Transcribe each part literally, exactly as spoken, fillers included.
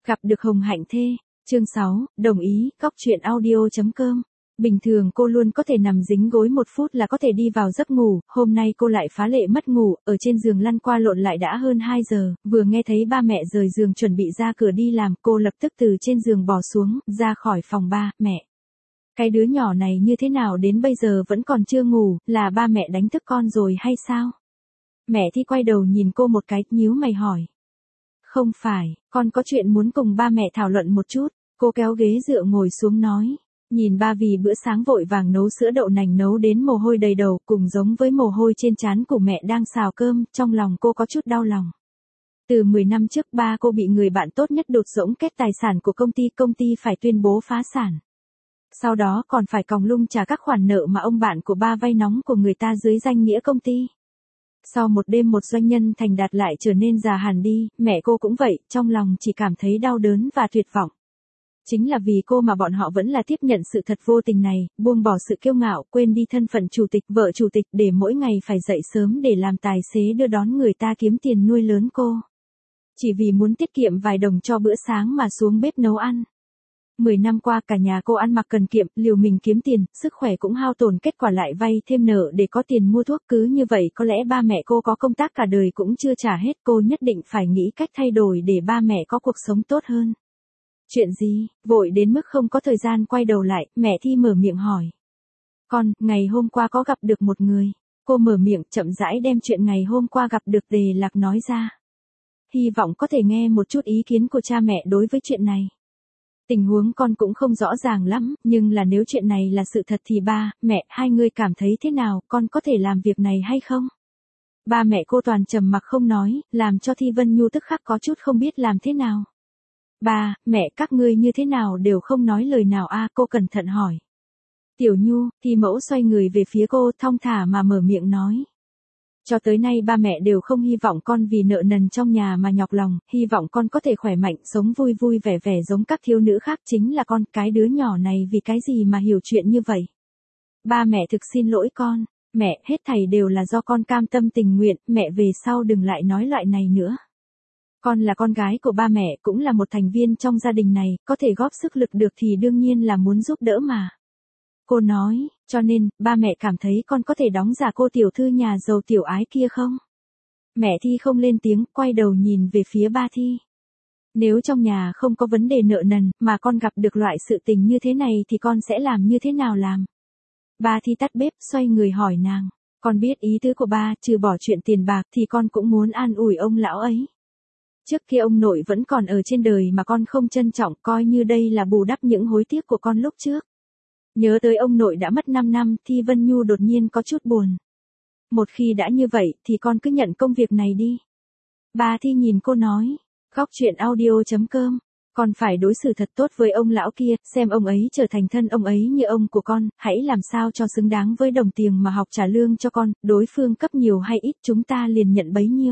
Gặp được Hồng Hạnh Thê, chương sáu, đồng ý, góc truyện audio.com. Bình thường cô luôn có thể nằm dính gối một phút là có thể đi vào giấc ngủ, hôm nay cô lại phá lệ mất ngủ, ở trên giường lăn qua lộn lại đã hơn hai giờ, vừa nghe thấy ba mẹ rời giường chuẩn bị ra cửa đi làm, cô lập tức từ trên giường bò xuống, ra khỏi phòng. Ba, mẹ. Cái đứa nhỏ này như thế nào đến bây giờ vẫn còn chưa ngủ, là ba mẹ đánh thức con rồi hay sao? Mẹ Thi quay đầu nhìn cô một cái, nhíu mày hỏi. Không phải, con có chuyện muốn cùng ba mẹ thảo luận một chút. Cô kéo ghế dựa ngồi xuống nói. Nhìn ba vì bữa sáng vội vàng nấu sữa đậu nành nấu đến mồ hôi đầy đầu, cùng giống với mồ hôi trên trán của mẹ đang xào cơm, trong lòng cô có chút đau lòng. Từ mười năm trước ba cô bị người bạn tốt nhất đột rỗng kết tài sản của công ty, công ty phải tuyên bố phá sản. Sau đó còn phải còng lưng trả các khoản nợ mà ông bạn của ba vay nóng của người ta dưới danh nghĩa công ty. Sau một đêm một doanh nhân thành đạt lại trở nên già hẳn đi, mẹ cô cũng vậy, trong lòng chỉ cảm thấy đau đớn và tuyệt vọng. Chính là vì cô mà bọn họ vẫn là tiếp nhận sự thật vô tình này, buông bỏ sự kiêu ngạo, quên đi thân phận chủ tịch, vợ chủ tịch để mỗi ngày phải dậy sớm để làm tài xế đưa đón người ta kiếm tiền nuôi lớn cô. Chỉ vì muốn tiết kiệm vài đồng cho bữa sáng mà xuống bếp nấu ăn. Mười năm qua cả nhà cô ăn mặc cần kiệm, liều mình kiếm tiền, sức khỏe cũng hao tổn, kết quả lại vay thêm nợ để có tiền mua thuốc. Cứ như vậy có lẽ ba mẹ cô có công tác cả đời cũng chưa trả hết, cô nhất định phải nghĩ cách thay đổi để ba mẹ có cuộc sống tốt hơn. Chuyện gì? Vội đến mức không có thời gian quay đầu lại, mẹ Thi mở miệng hỏi. Con, ngày hôm qua có gặp được một người. Cô mở miệng chậm rãi đem chuyện ngày hôm qua gặp được Tề Lạc nói ra. Hy vọng có thể nghe một chút ý kiến của cha mẹ đối với chuyện này. Tình huống con cũng không rõ ràng lắm, nhưng là nếu chuyện này là sự thật thì ba, mẹ, hai người cảm thấy thế nào, con có thể làm việc này hay không? Ba mẹ cô toàn trầm mặc không nói, làm cho Thi Vân Nhu tức khắc có chút không biết làm thế nào. Ba, mẹ, các ngươi như thế nào đều không nói lời nào a? Cô cẩn thận hỏi. Tiểu Nhu, Thi mẫu xoay người về phía cô, thong thả mà mở miệng nói. Cho tới nay ba mẹ đều không hy vọng con vì nợ nần trong nhà mà nhọc lòng, hy vọng con có thể khỏe mạnh, sống vui vui vẻ vẻ giống các thiếu nữ khác. Chính là con, cái đứa nhỏ này vì cái gì mà hiểu chuyện như vậy? Ba mẹ thực xin lỗi con, mẹ, hết thảy đều là do con cam tâm tình nguyện, mẹ về sau đừng lại nói loại này nữa. Con là con gái của ba mẹ, cũng là một thành viên trong gia đình này, có thể góp sức lực được thì đương nhiên là muốn giúp đỡ mà. Cô nói, cho nên, ba mẹ cảm thấy con có thể đóng giả cô tiểu thư nhà giàu tiểu ái kia không? Mẹ Thi không lên tiếng, quay đầu nhìn về phía ba Thi. Nếu trong nhà không có vấn đề nợ nần, mà con gặp được loại sự tình như thế này thì con sẽ làm như thế nào làm? Ba Thi tắt bếp, xoay người hỏi nàng. Con biết ý tứ của ba, trừ bỏ chuyện tiền bạc thì con cũng muốn an ủi ông lão ấy. Trước kia ông nội vẫn còn ở trên đời mà con không trân trọng, coi như đây là bù đắp những hối tiếc của con lúc trước. Nhớ tới ông nội đã mất năm năm, Thi Vân Nhu đột nhiên có chút buồn. Một khi đã như vậy, thì con cứ nhận công việc này đi. Bà Thi nhìn cô nói, góc truyện audio.com, con phải đối xử thật tốt với ông lão kia, xem ông ấy trở thành thân ông ấy như ông của con, hãy làm sao cho xứng đáng với đồng tiền mà học trả lương cho con, đối phương cấp nhiều hay ít chúng ta liền nhận bấy nhiêu.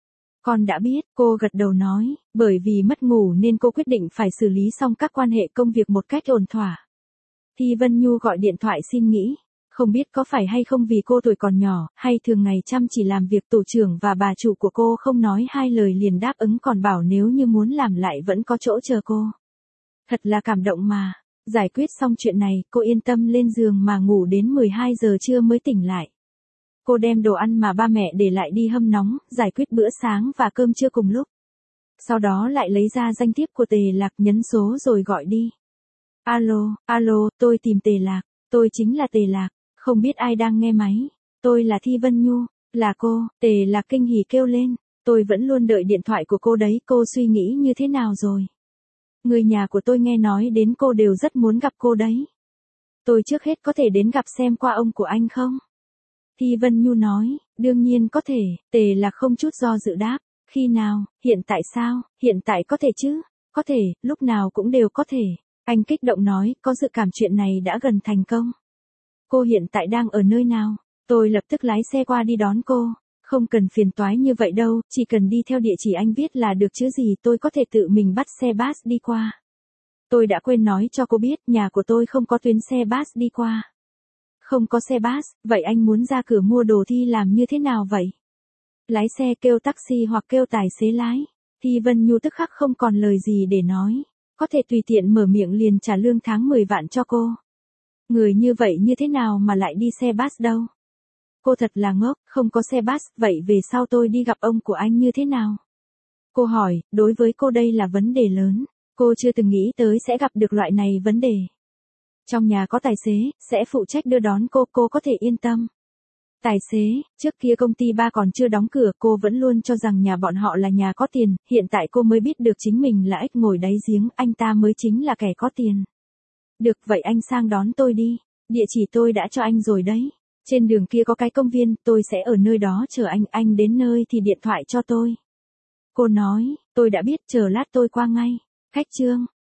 Con đã biết, cô gật đầu nói, bởi vì mất ngủ nên cô quyết định phải xử lý xong các quan hệ công việc một cách ổn thỏa. Thi Vân Nhu gọi điện thoại xin nghỉ, không biết có phải hay không vì cô tuổi còn nhỏ, hay thường ngày chăm chỉ làm việc, tổ trưởng và bà chủ của cô không nói hai lời liền đáp ứng, còn bảo nếu như muốn làm lại vẫn có chỗ chờ cô. Thật là cảm động mà. Giải quyết xong chuyện này, cô yên tâm lên giường mà ngủ đến mười hai giờ trưa mới tỉnh lại. Cô đem đồ ăn mà ba mẹ để lại đi hâm nóng, giải quyết bữa sáng và cơm trưa cùng lúc. Sau đó lại lấy ra danh thiếp của Tề Lạc, nhấn số rồi gọi đi. Alo, alo, tôi tìm Tề Lạc, tôi chính là Tề Lạc, không biết ai đang nghe máy. Tôi là Thi Vân Nhu, là cô. Tề Lạc kinh hỉ kêu lên, tôi vẫn luôn đợi điện thoại của cô đấy, cô suy nghĩ như thế nào rồi? Người nhà của tôi nghe nói đến cô đều rất muốn gặp cô đấy. Tôi trước hết có thể đến gặp xem qua ông của anh không? Thi Vân Nhu nói, đương nhiên có thể. Tề Lạc không chút do dự đáp, khi nào, hiện tại sao? Hiện tại có thể chứ? Có thể, lúc nào cũng đều có thể. Anh kích động nói, có dự cảm chuyện này đã gần thành công. Cô hiện tại đang ở nơi nào? Tôi lập tức lái xe qua đi đón cô. Không cần phiền toái như vậy đâu, chỉ cần đi theo địa chỉ anh viết là được chứ gì, tôi có thể tự mình bắt xe bus đi qua. Tôi đã quên nói cho cô biết, nhà của tôi không có tuyến xe bus đi qua. Không có xe bus, vậy anh muốn ra cửa mua đồ Thi làm như thế nào vậy? Lái xe kêu taxi hoặc kêu tài xế lái? Thi Vân Nhu tức khắc không còn lời gì để nói, có thể tùy tiện mở miệng liền trả lương tháng mười vạn cho cô. Người như vậy như thế nào mà lại đi xe bus đâu? Cô thật là ngốc, không có xe bus, vậy về sau tôi đi gặp ông của anh như thế nào? Cô hỏi, đối với cô đây là vấn đề lớn, cô chưa từng nghĩ tới sẽ gặp được loại này vấn đề. Trong nhà có tài xế, sẽ phụ trách đưa đón cô, cô có thể yên tâm. Tài xế, trước kia công ty ba còn chưa đóng cửa, cô vẫn luôn cho rằng nhà bọn họ là nhà có tiền, hiện tại cô mới biết được chính mình là ếch ngồi đáy giếng, anh ta mới chính là kẻ có tiền. Được vậy anh sang đón tôi đi, địa chỉ tôi đã cho anh rồi đấy. Trên đường kia có cái công viên, tôi sẽ ở nơi đó chờ anh, anh đến nơi thì điện thoại cho tôi. Cô nói, tôi đã biết, chờ lát tôi qua ngay. Khách Trương,